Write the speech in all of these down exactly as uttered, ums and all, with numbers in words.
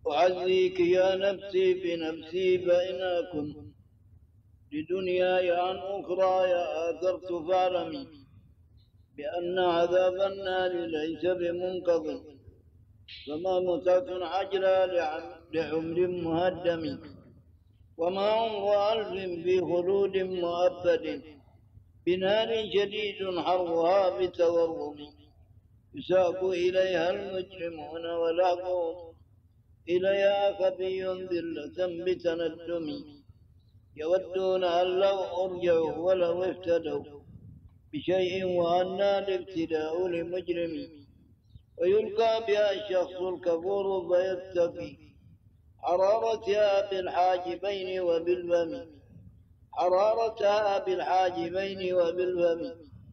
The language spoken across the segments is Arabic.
أعزيك يا نفسي بنفسي فإن أكن لدنياي عن أخرى يا آثرت فاعلمي بأن عذاب النار ليس بمنقضي، فما متعة عجلى لعمر مهدم، وما عمر ألف في خلود مؤبد بنار شديد حرها بتورم، يساق إليها المجرمون ولعبهم إليها خفي ذلة بتندم، يودون أن لو أرجعوا ولو افتدوا بشيء وأنى الابتداء لمجرم، ويلقى بها الشخص الكفور فيتقي حرارتها بالحاجبين وبالفم، حرارتها بالحاجبين وبالفم،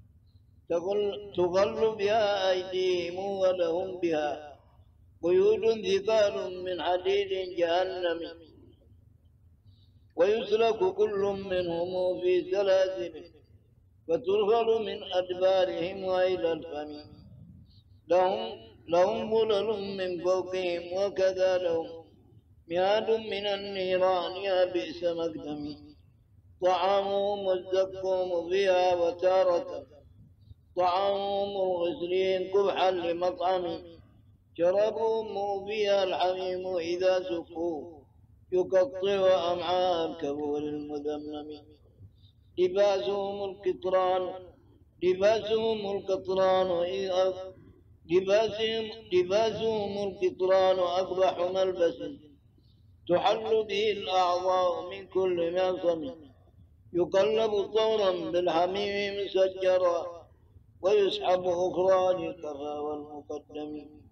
تغل بها أيديهم ولهم بها قيود ثقال من حديد جهنم، ويسلك كل منهم في سلاسل فترفل من أدبارهم وإلى الفم، لهم لهم ظلل من فوقهم وكذا لهم مهاد من النيران يا بئس مقدم، طعامهم الزقوم فيها وتارة طعامهم الغسلين قبحا لمطعم، شربهم فيها الحميم إذا سقوا يقطع أمعاء الكبور المذمم، لباسهم القطران لباسهم القطران لباسهم لباسهم القطران أقبح ملبس تحل به الأعضاء من كل معصم، يقلب طورا بالحميم مسجرا ويسحب أخرى للكفى والمقدم،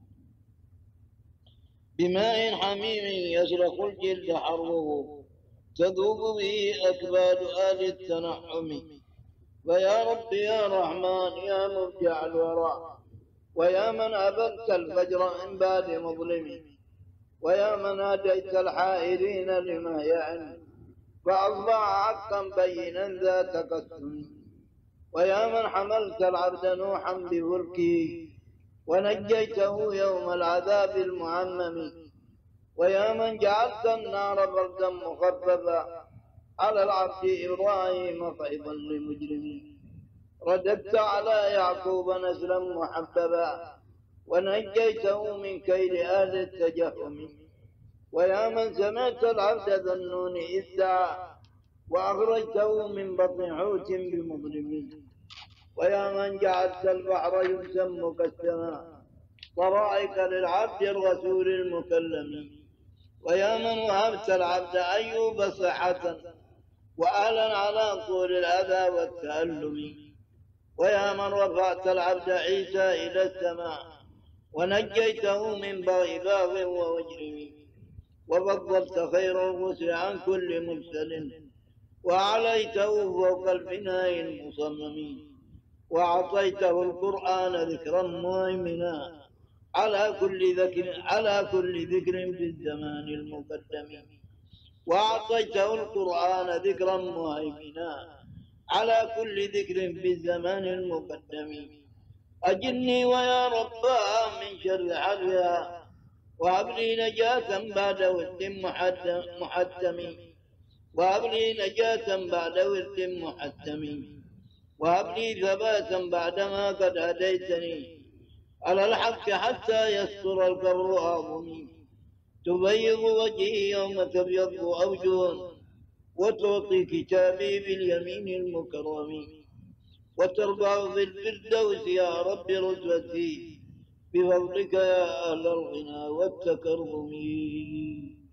بماء حميم يسلخ الجلد حره تذوب به أكباد آل التنعم، ويا رب يا رحمن يا مرجع الورى ويا من أبدت الفجر من بعد مظلم، ويا من هديت الحائرين لما يعني فأصبح حقا بينا ذا تقسم، ويا من حملت العبد نوحا بفلكه ونجيته يوم العذاب المعمم، ويا من جعلت النار بردا مخففا على العبد إبراهيم فيضا لمجرمين، رددت على يعقوب نسلا محببا ونجيته من كيد أهل التجهم، ويا من سمعت العبد ذا النون إذ دعا وأخرجته من بطن حوت بمظلمين، ويا من جعلت البحر يسم كالسماء طرائق للعبد الرسول المكلم، ويا من وهبت العبد أيوب صحة وأهلا على طول الأذى والتألم، ويا من رفعت العبد عيسى إلى السماء ونجيته من بغي باغ ومجرم، وفضلت خير الرسل عن كل مرسل وعليته فوق الفناء المصمم، وأعطيته القرآن ذكرا مهيمنا على كل ذكر على كل ذكر في الزمان المقدم، وأعطيته القرآن ذكرا مهيمنا على كل ذكر في الزمان المقدم، أجني ويا رباه من شر حرها وهب لي نجاة بعد ود محتم، وهب لي نجاة بعد ود محتم، وهب لي ثباتا بعدما قد هديتني على الحق حتى يستر القبر أعظمي، تبيض وجهي يوم تبيض أوجه وتعطي كتابي باليمين المكرم، وترفع في الفردوس يا رب رتبتي بفضلك يا أهل الغنى والتكرم.